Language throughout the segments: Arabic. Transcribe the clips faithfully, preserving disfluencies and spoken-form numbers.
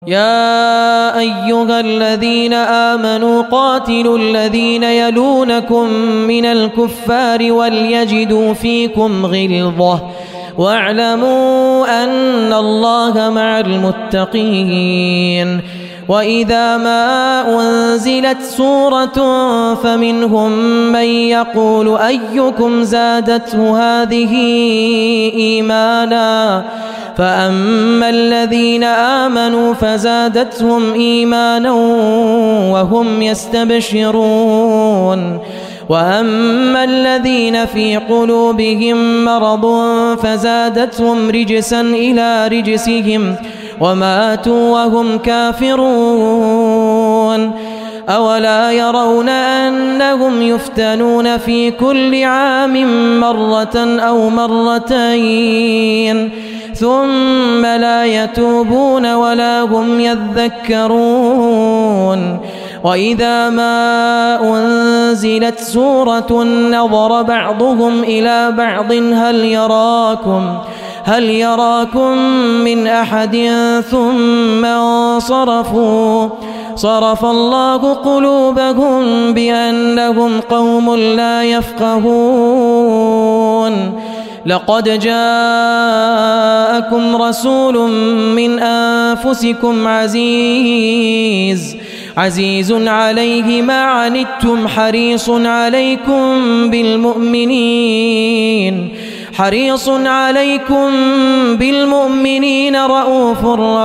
يا أيها الذين آمنوا قاتلوا الذين يلونكم من الكفار وليجدوا فيكم غلظة واعلموا أن الله مع المتقين. وإذا ما أنزلت سورة فمنهم من يقول أيكم زادته هذه إيمانا فأما الذين آمنوا فزادتهم إيمانا وهم يستبشرون وأما الذين في قلوبهم مرض فزادتهم رجسا إلى رجسهم وماتوا وهم كافرون. أولا يرون أنهم يفتنون في كل عام مرة أو مرتين ثم لا يتوبون ولا هم يذكرون. وإذا ما أنزلت سورة نظر بعضهم إلى بعض هل يراكم هل يراكم من أحد ثم انصرفوا صرف الله قلوبهم بأنهم قوم لا يفقهون. لقد جاءكم رسول من أنفسكم عزيز عزيز عليه ما عنتم حريص عليكم بالمؤمنين حريص عليكم بالمؤمنين رؤوف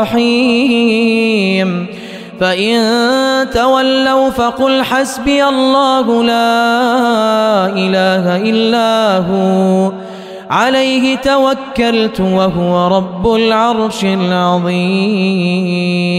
رحيم. فإن تولوا فقل حسبي الله لا إله إلا هو عليه توكلت وهو رب العرش العظيم.